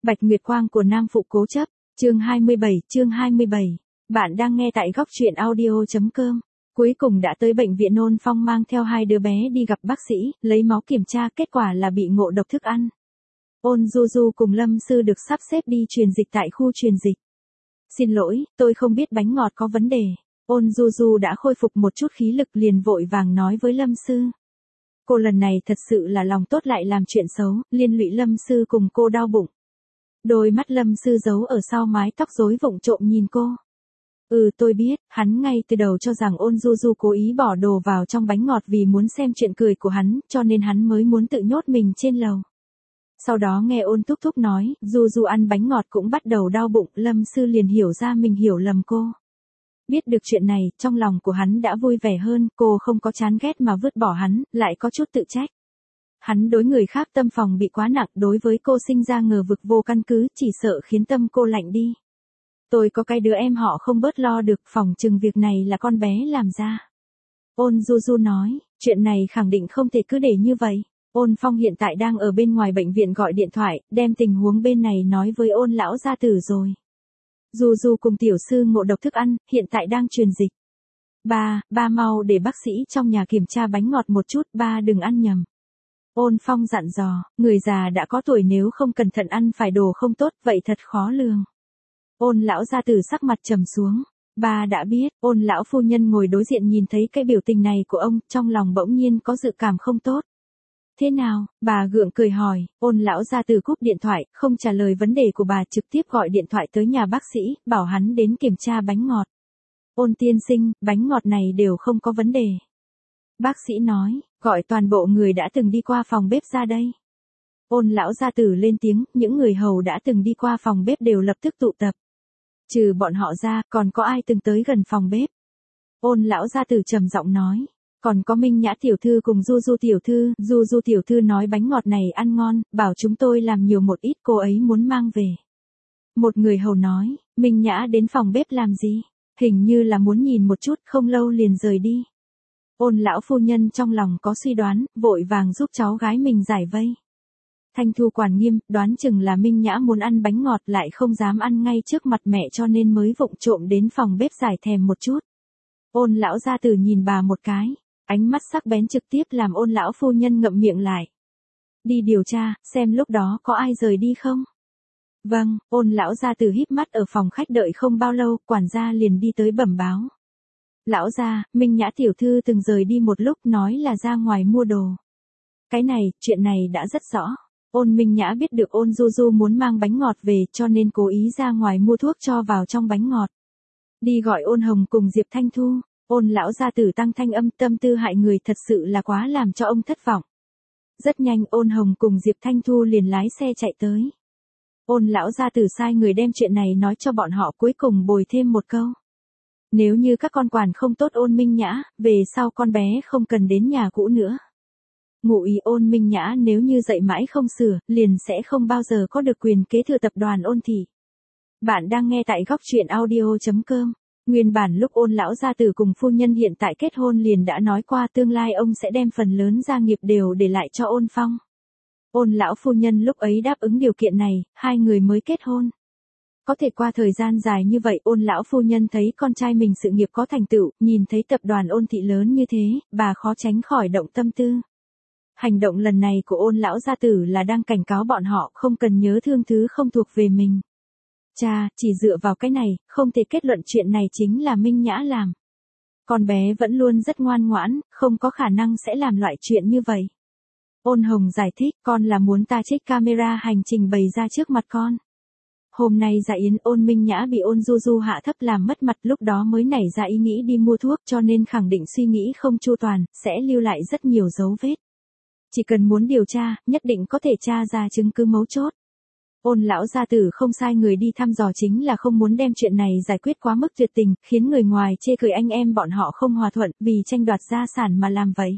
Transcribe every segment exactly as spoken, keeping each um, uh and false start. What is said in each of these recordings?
Bạch Nguyệt Quang của Nam Phụ Cố Chấp, chương hai mươi bảy, chương hai mươi bảy. Bạn đang nghe tại góc truyện audio chấm com. Cuối cùng đã tới bệnh viện Ôn Phong mang theo hai đứa bé đi gặp bác sĩ, lấy máu kiểm tra, kết quả là bị ngộ độc thức ăn. Ôn Du Du cùng Lâm Sư được sắp xếp đi truyền dịch tại khu truyền dịch. Xin lỗi, tôi không biết bánh ngọt có vấn đề. Ôn Du Du đã khôi phục một chút khí lực liền vội vàng nói với Lâm Sư. Cô lần này thật sự là lòng tốt lại làm chuyện xấu, liên lụy Lâm Sư cùng cô đau bụng. Đôi mắt Lâm Sư giấu ở sau mái tóc rối vụng trộm nhìn cô. Ừ tôi biết, hắn ngay từ đầu cho rằng Ôn Du Du cố ý bỏ đồ vào trong bánh ngọt vì muốn xem chuyện cười của hắn, cho nên hắn mới muốn tự nhốt mình trên lầu. Sau đó nghe Ôn Thúc Thúc nói, Du Du ăn bánh ngọt cũng bắt đầu đau bụng, Lâm Sư liền hiểu ra mình hiểu lầm cô. Biết được chuyện này, trong lòng của hắn đã vui vẻ hơn, cô không có chán ghét mà vứt bỏ hắn, lại có chút tự trách. Hắn đối người khác tâm phòng bị quá nặng, đối với cô sinh ra ngờ vực vô căn cứ, chỉ sợ khiến tâm cô lạnh đi. Tôi có cái đứa em họ không bớt lo được, phòng chừng việc này là con bé làm ra. Ôn Du Du nói, chuyện này khẳng định không thể cứ để như vậy. Ôn Phong hiện tại đang ở bên ngoài bệnh viện gọi điện thoại, đem tình huống bên này nói với Ôn lão gia tử rồi. Du Du cùng tiểu sư ngộ độc thức ăn, hiện tại đang truyền dịch. Ba, ba mau để bác sĩ trong nhà kiểm tra bánh ngọt một chút, ba đừng ăn nhầm. Ôn Phong dặn dò, người già đã có tuổi nếu không cẩn thận ăn phải đồ không tốt, vậy thật khó lường. Ôn lão gia tử sắc mặt trầm xuống. Ba đã biết, Ôn lão phu nhân ngồi đối diện nhìn thấy cái biểu tình này của ông, trong lòng bỗng nhiên có dự cảm không tốt. Thế nào, bà gượng cười hỏi, Ôn lão gia tử cúp điện thoại, không trả lời vấn đề của bà, trực tiếp gọi điện thoại tới nhà bác sĩ, bảo hắn đến kiểm tra bánh ngọt. Ôn tiên sinh, bánh ngọt này đều không có vấn đề. Bác sĩ nói, gọi toàn bộ người đã từng đi qua phòng bếp ra đây. Ôn lão gia tử lên tiếng, những người hầu đã từng đi qua phòng bếp đều lập tức tụ tập. Trừ bọn họ ra, còn có ai từng tới gần phòng bếp? Ôn lão gia tử trầm giọng nói. Còn có Minh Nhã tiểu thư cùng Du Du tiểu thư, Du Du tiểu thư nói bánh ngọt này ăn ngon, bảo chúng tôi làm nhiều một ít, cô ấy muốn mang về. Một người hầu nói, Minh Nhã đến phòng bếp làm gì? Hình như là muốn nhìn một chút, không lâu liền rời đi. Ôn lão phu nhân trong lòng có suy đoán, vội vàng giúp cháu gái mình giải vây. Thanh Thu quản nghiêm, đoán chừng là Minh Nhã muốn ăn bánh ngọt lại không dám ăn ngay trước mặt mẹ cho nên mới vụng trộm đến phòng bếp giải thèm một chút. Ôn lão gia tử nhìn bà một cái. Ánh mắt sắc bén trực tiếp làm Ôn lão phu nhân ngậm miệng lại. Đi điều tra, xem lúc đó có ai rời đi không? Vâng, Ôn lão gia tử híp mắt ở phòng khách đợi không bao lâu, quản gia liền đi tới bẩm báo. Lão gia, Minh Nhã tiểu thư từng rời đi một lúc nói là ra ngoài mua đồ. Cái này, chuyện này đã rất rõ. Ôn Minh Nhã biết được Ôn Du Du muốn mang bánh ngọt về cho nên cố ý ra ngoài mua thuốc cho vào trong bánh ngọt. Đi gọi Ôn Hồng cùng Diệp Thanh Thu. Ôn lão gia tử tăng thanh âm, tâm tư hại người thật sự là quá làm cho ông thất vọng. Rất nhanh Ôn Hồng cùng Diệp Thanh Thu liền lái xe chạy tới. Ôn lão gia tử sai người đem chuyện này nói cho bọn họ, cuối cùng bồi thêm một câu. Nếu như các con quản không tốt Ôn Minh Nhã, về sau con bé không cần đến nhà cũ nữa. Ngụ ý Ôn Minh Nhã nếu như dạy mãi không sửa, liền sẽ không bao giờ có được quyền kế thừa tập đoàn Ôn thị. Bạn đang nghe tại góc truyện audio chấm com. Nguyên bản lúc Ôn lão gia tử cùng phu nhân hiện tại kết hôn liền đã nói qua tương lai ông sẽ đem phần lớn gia nghiệp đều để lại cho Ôn Phong. Ôn lão phu nhân lúc ấy đáp ứng điều kiện này, hai người mới kết hôn. Có thể qua thời gian dài như vậy, Ôn lão phu nhân thấy con trai mình sự nghiệp có thành tựu, nhìn thấy tập đoàn Ôn thị lớn như thế, bà khó tránh khỏi động tâm tư. Hành động lần này của Ôn lão gia tử là đang cảnh cáo bọn họ không cần nhớ thương thứ không thuộc về mình. Cha, chỉ dựa vào cái này, không thể kết luận chuyện này chính là Minh Nhã làm. Con bé vẫn luôn rất ngoan ngoãn, không có khả năng sẽ làm loại chuyện như vậy. Ôn Hồng giải thích, con là muốn ta trích camera hành trình bày ra trước mặt con. Hôm nay dạ yến Ôn Minh Nhã bị Ôn Du Du hạ thấp làm mất mặt, lúc đó mới nảy ra ý nghĩ đi mua thuốc cho nên khẳng định suy nghĩ không chu toàn, sẽ lưu lại rất nhiều dấu vết. Chỉ cần muốn điều tra, nhất định có thể tra ra chứng cứ mấu chốt. Ôn lão gia tử không sai người đi thăm dò chính là không muốn đem chuyện này giải quyết quá mức tuyệt tình, khiến người ngoài chê cười anh em bọn họ không hòa thuận, vì tranh đoạt gia sản mà làm vậy.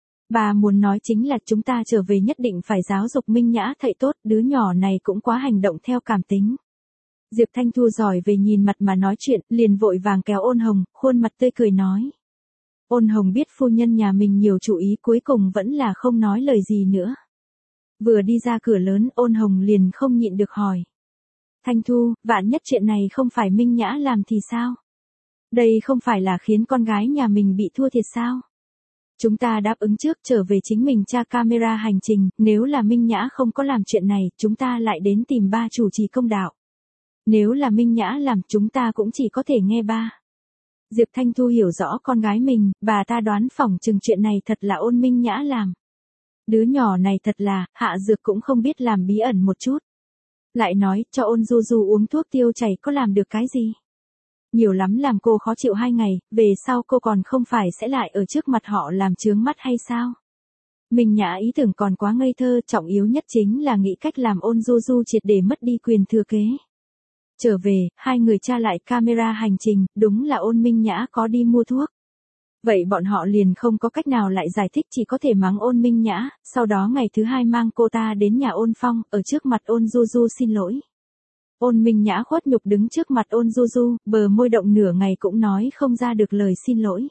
Bà muốn nói chính là chúng ta trở về nhất định phải giáo dục Minh Nhã thậy tốt, đứa nhỏ này cũng quá hành động theo cảm tính. Diệp Thanh Thu giỏi về nhìn mặt mà nói chuyện, liền vội vàng kéo Ôn Hồng, khuôn mặt tươi cười nói. Ôn Hồng biết phu nhân nhà mình nhiều chủ ý, cuối cùng vẫn là không nói lời gì nữa. Vừa đi ra cửa lớn, Ôn Hồng liền không nhịn được hỏi. Thanh Thu, vạn nhất chuyện này không phải Minh Nhã làm thì sao? Đây không phải là khiến con gái nhà mình bị thua thiệt sao? Chúng ta đáp ứng trước trở về chính mình tra camera hành trình, nếu là Minh Nhã không có làm chuyện này, chúng ta lại đến tìm ba chủ trì công đạo. Nếu là Minh Nhã làm, chúng ta cũng chỉ có thể nghe ba. Diệp Thanh Thu hiểu rõ con gái mình, bà ta đoán phỏng chừng chuyện này thật là Ôn Minh Nhã làm. Đứa nhỏ này thật là, hạ dược cũng không biết làm bí ẩn một chút. Lại nói, cho Ôn Du Du uống thuốc tiêu chảy có làm được cái gì? Nhiều lắm làm cô khó chịu hai ngày, về sau cô còn không phải sẽ lại ở trước mặt họ làm chướng mắt hay sao? Minh Nhã ý tưởng còn quá ngây thơ, trọng yếu nhất chính là nghĩ cách làm Ôn Du Du triệt để mất đi quyền thừa kế. Trở về, hai người tra lại camera hành trình, đúng là Ôn Minh Nhã có đi mua thuốc. Vậy bọn họ liền không có cách nào lại giải thích, chỉ có thể mắng Ôn Minh Nhã, sau đó ngày thứ hai mang cô ta đến nhà Ôn Phong, ở trước mặt Ôn Du Du xin lỗi. Ôn Minh Nhã khuất nhục đứng trước mặt Ôn Du Du, bờ môi động nửa ngày cũng nói không ra được lời xin lỗi.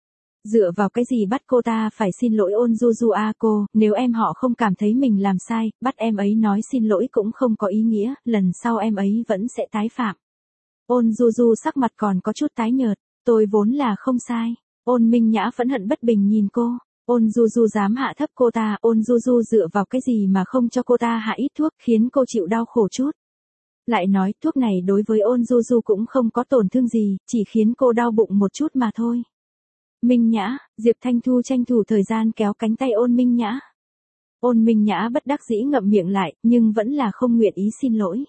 Dựa vào cái gì bắt cô ta phải xin lỗi Ôn Du Du à cô, nếu em họ không cảm thấy mình làm sai, bắt em ấy nói xin lỗi cũng không có ý nghĩa, lần sau em ấy vẫn sẽ tái phạm. Ôn Du Du sắc mặt còn có chút tái nhợt, tôi vốn là không sai. Ôn Minh Nhã phẫn hận bất bình nhìn cô, Ôn Du Du dám hạ thấp cô ta, Ôn Du Du dựa vào cái gì mà không cho cô ta hạ ít thuốc, khiến cô chịu đau khổ chút. Lại nói, thuốc này đối với Ôn Du Du cũng không có tổn thương gì, chỉ khiến cô đau bụng một chút mà thôi. Minh Nhã, Diệp Thanh Thu tranh thủ thời gian kéo cánh tay Ôn Minh Nhã. Ôn Minh Nhã bất đắc dĩ ngậm miệng lại, nhưng vẫn là không nguyện ý xin lỗi.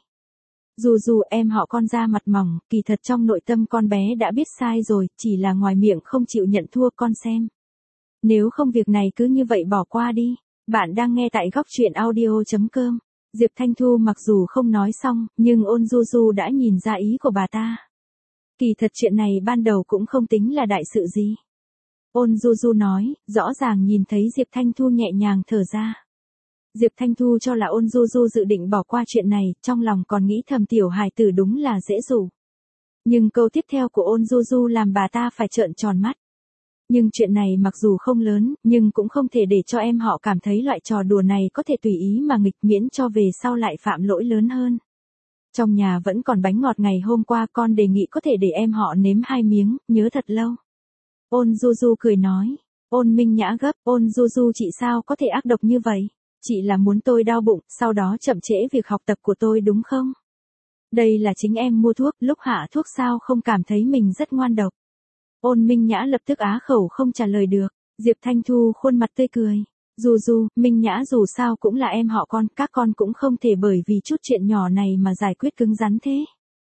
Dù dù em họ con ra mặt mỏng, kỳ thật trong nội tâm con bé đã biết sai rồi, chỉ là ngoài miệng không chịu nhận thua con xem. Nếu không việc này cứ như vậy bỏ qua đi. Bạn đang nghe tại góc truyện audio chấm com. Diệp Thanh Thu mặc dù không nói xong, nhưng Ôn Du Du đã nhìn ra ý của bà ta. Kỳ thật chuyện này ban đầu cũng không tính là đại sự gì. Ôn Du Du nói, rõ ràng nhìn thấy Diệp Thanh Thu nhẹ nhàng thở ra. Diệp Thanh Thu cho là Ôn Du Du dự định bỏ qua chuyện này, trong lòng còn nghĩ thầm tiểu hài tử đúng là dễ dụ. Nhưng câu tiếp theo của Ôn Du Du làm bà ta phải trợn tròn mắt. Nhưng chuyện này mặc dù không lớn, nhưng cũng không thể để cho em họ cảm thấy loại trò đùa này có thể tùy ý mà nghịch, miễn cho về sau lại phạm lỗi lớn hơn. Trong nhà vẫn còn bánh ngọt ngày hôm qua, con đề nghị có thể để em họ nếm hai miếng, nhớ thật lâu. Ôn Du Du cười nói. Ôn Minh Nhã gấp, Ôn Du Du chị sao có thể ác độc như vậy? Chị là muốn tôi đau bụng, sau đó chậm trễ việc học tập của tôi đúng không? Đây là chính em mua thuốc, lúc hạ thuốc sao không cảm thấy mình rất ngoan độc? Ôn Minh Nhã lập tức á khẩu không trả lời được. Diệp Thanh Thu khuôn mặt tươi cười. Du Du, Minh Nhã dù sao cũng là em họ con, các con cũng không thể bởi vì chút chuyện nhỏ này mà giải quyết cứng rắn thế.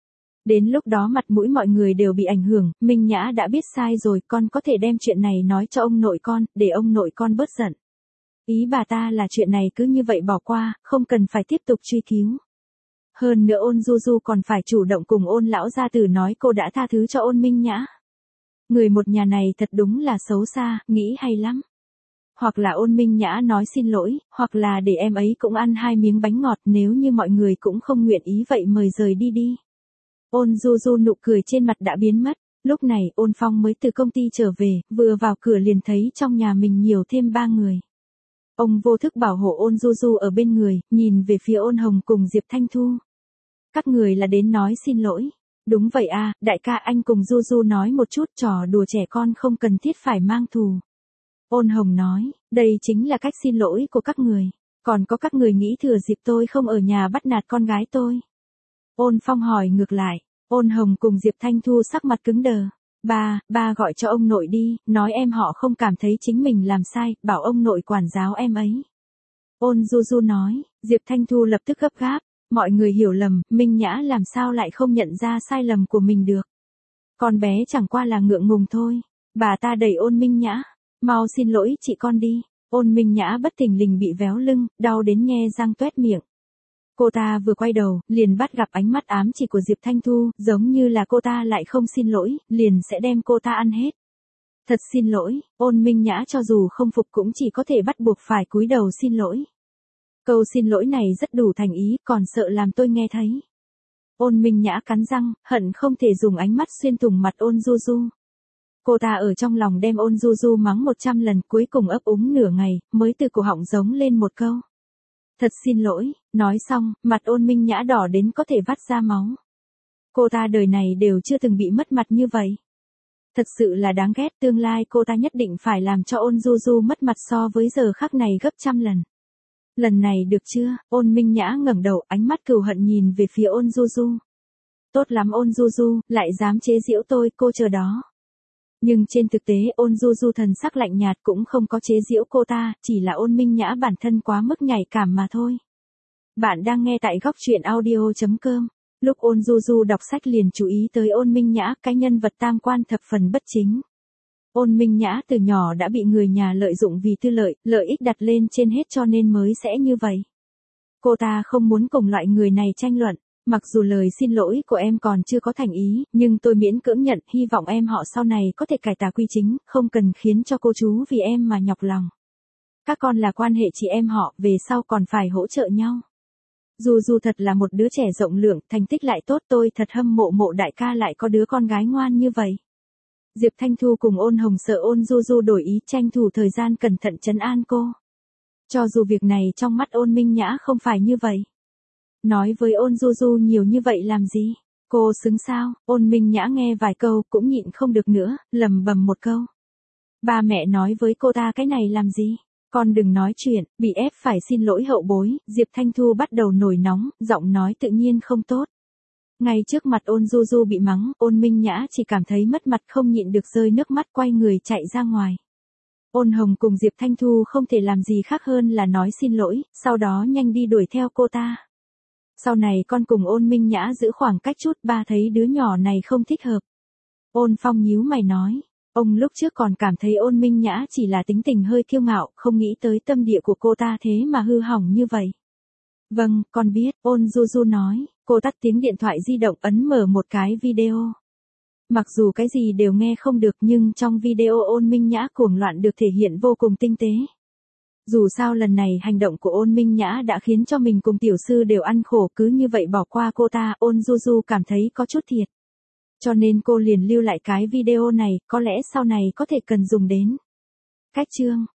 Đến lúc đó mặt mũi mọi người đều bị ảnh hưởng, Minh Nhã đã biết sai rồi, con có thể đem chuyện này nói cho ông nội con, để ông nội con bớt giận. Ý bà ta là chuyện này cứ như vậy bỏ qua, không cần phải tiếp tục truy cứu. Hơn nữa Ôn Du Du còn phải chủ động cùng Ôn lão gia tử nói cô đã tha thứ cho Ôn Minh Nhã. Người một nhà này thật đúng là xấu xa, nghĩ hay lắm. Hoặc là Ôn Minh Nhã nói xin lỗi, hoặc là để em ấy cũng ăn hai miếng bánh ngọt, nếu như mọi người cũng không nguyện ý vậy mời rời đi đi. Ôn Du Du nụ cười trên mặt đã biến mất, lúc này Ôn Phong mới từ công ty trở về, vừa vào cửa liền thấy trong nhà mình nhiều thêm ba người. Ông vô thức bảo hộ Ôn Du Du ở bên người, nhìn về phía Ôn Hồng cùng Diệp Thanh Thu. Các người là đến nói xin lỗi. Đúng vậy à, đại ca anh cùng Du Du nói một chút, trò đùa trẻ con không cần thiết phải mang thù. Ôn Hồng nói, đây chính là cách xin lỗi của các người. Còn có các người nghĩ thừa dịp tôi không ở nhà bắt nạt con gái tôi. Ôn Phong hỏi ngược lại. Ôn Hồng cùng Diệp Thanh Thu sắc mặt cứng đờ. Ba, ba gọi cho ông nội đi, nói em họ không cảm thấy chính mình làm sai, bảo ông nội quản giáo em ấy. Ôn Du Du nói, Diệp Thanh Thu lập tức gấp gáp. Mọi người hiểu lầm, Minh Nhã làm sao lại không nhận ra sai lầm của mình được. Con bé chẳng qua là ngượng ngùng thôi. Bà ta đẩy Ôn Minh Nhã. Mau xin lỗi chị con đi. Ôn Minh Nhã bất thình lình bị véo lưng, đau đến nhe răng toét miệng. Cô ta vừa quay đầu, liền bắt gặp ánh mắt ám chỉ của Diệp Thanh Thu, giống như là cô ta lại không xin lỗi, liền sẽ đem cô ta ăn hết. Thật xin lỗi, Ôn Minh Nhã cho dù không phục cũng chỉ có thể bắt buộc phải cúi đầu xin lỗi. Câu xin lỗi này rất đủ thành ý, còn sợ làm tôi nghe thấy. Ôn Minh Nhã cắn răng, hận không thể dùng ánh mắt xuyên thủng mặt Ôn Du Du. Cô ta ở trong lòng đem Ôn Du Du mắng một trăm lần, cuối cùng ấp úng nửa ngày, mới từ cổ họng giống lên một câu. Thật xin lỗi, nói xong, mặt Ôn Minh Nhã đỏ đến có thể vắt ra máu. Cô ta đời này đều chưa từng bị mất mặt như vậy. Thật sự là đáng ghét, tương lai cô ta nhất định phải làm cho Ôn Du Du mất mặt so với giờ khắc này gấp trăm lần. Lần này được chưa? Ôn Minh Nhã ngẩng đầu, ánh mắt cừu hận nhìn về phía Ôn Du Du. Tốt lắm Ôn Du Du, lại dám chế giễu tôi, cô chờ đó. Nhưng trên thực tế Ôn Du Du thần sắc lạnh nhạt cũng không có chế giễu cô ta, chỉ là Ôn Minh Nhã bản thân quá mức nhạy cảm mà thôi. Bạn đang nghe tại góc truyện audio chấm com. Lúc Ôn Du Du đọc sách liền chú ý tới Ôn Minh Nhã, cái nhân vật tam quan thập phần bất chính. Ôn Minh Nhã từ nhỏ đã bị người nhà lợi dụng vì tư lợi, lợi ích đặt lên trên hết cho nên mới sẽ như vậy. Cô ta không muốn cùng loại người này tranh luận, mặc dù lời xin lỗi của em còn chưa có thành ý, nhưng tôi miễn cưỡng nhận, hy vọng em họ sau này có thể cải tà quy chính, không cần khiến cho cô chú vì em mà nhọc lòng. Các con là quan hệ chị em họ, về sau còn phải hỗ trợ nhau. Du Du thật là một đứa trẻ rộng lượng, thành tích lại tốt, tôi thật hâm mộ Mộ đại ca lại có đứa con gái ngoan như vậy. Diệp Thanh Thu cùng Ôn Hồng sợ Ôn Du Du đổi ý, tranh thủ thời gian cẩn thận trấn an cô. Cho dù việc này trong mắt Ôn Minh Nhã không phải như vậy. Nói với Ôn Du Du nhiều như vậy làm gì? Cô xứng sao? Ôn Minh Nhã nghe vài câu cũng nhịn không được nữa, lầm bầm một câu. Ba mẹ nói với cô ta cái này làm gì? Con đừng nói chuyện, bị ép phải xin lỗi hậu bối. Diệp Thanh Thu bắt đầu nổi nóng, giọng nói tự nhiên không tốt. Ngay trước mặt Ôn Du Du bị mắng, Ôn Minh Nhã chỉ cảm thấy mất mặt không nhịn được rơi nước mắt, quay người chạy ra ngoài. Ôn Hồng cùng Diệp Thanh Thu không thể làm gì khác hơn là nói xin lỗi, sau đó nhanh đi đuổi theo cô ta. Sau này con cùng Ôn Minh Nhã giữ khoảng cách chút, ba thấy đứa nhỏ này không thích hợp. Ôn Phong nhíu mày nói, ông lúc trước còn cảm thấy Ôn Minh Nhã chỉ là tính tình hơi kiêu ngạo, không nghĩ tới tâm địa của cô ta thế mà hư hỏng như vậy. Vâng, con biết, Ôn Du Du nói, cô tắt tiếng điện thoại di động, ấn mở một cái video. Mặc dù cái gì đều nghe không được nhưng trong video Ôn Minh Nhã cuồng loạn được thể hiện vô cùng tinh tế. Dù sao lần này hành động của Ôn Minh Nhã đã khiến cho mình cùng tiểu sư đều ăn khổ, cứ như vậy bỏ qua cô ta, Ôn Du Du cảm thấy có chút thiệt. Cho nên cô liền lưu lại cái video này, có lẽ sau này có thể cần dùng đến. Cách chương